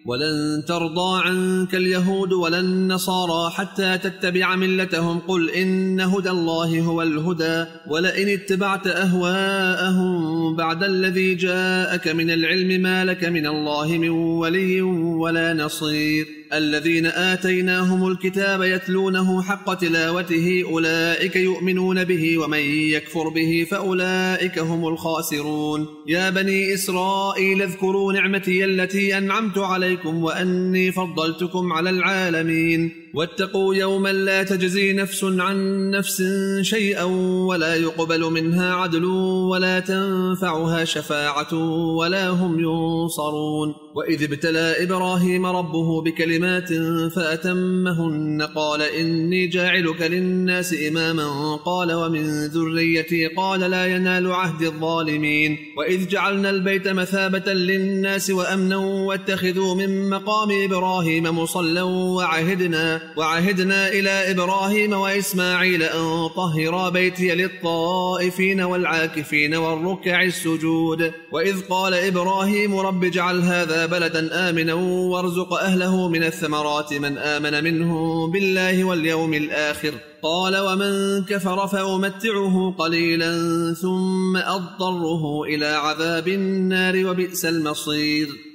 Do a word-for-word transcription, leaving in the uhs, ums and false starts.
ولن ترضى عنك اليهود ولا النصارى حتى تتبع ملتهم قل إن هدى الله هو الهدى ولئن اتبعت أهواءهم بعد الذي جاءك من العلم ما لك من الله من ولي ولا نصير الذين آتيناهم الكتاب يتلونه حق تلاوته أولئك يؤمنون به ومن يكفر به فأولئك هم الخاسرون يا بني إسرائيل اذكروا نعمتي التي أنعمت عليكم وأني فضلتكم على العالمين واتقوا يوما لا تجزي نفس عن نفس شيئا ولا يقبل منها عدل ولا تنفعها شفاعة ولا هم ينصرون وإذ ابتلى إبراهيم ربه بكلمات فأتمهن قال إني جاعلك للناس إماما قال ومن ذريتي قال لا ينال عهد الظالمين وإذ جعلنا البيت مثابة للناس وأمنا واتخذوا من مقام إبراهيم مصلى وعهدنا وعهدنا إلى إبراهيم وإسماعيل أن طهرا بيتي للطائفين والعاكفين والركع السجود وإذ قال إبراهيم رب اجعل هذا بلدا آمنا وارزق أهله من الثمرات من آمن منهم بالله واليوم الآخر قال ومن كفر فأمتعه قليلا ثم أضطره إلى عذاب النار وبئس المصير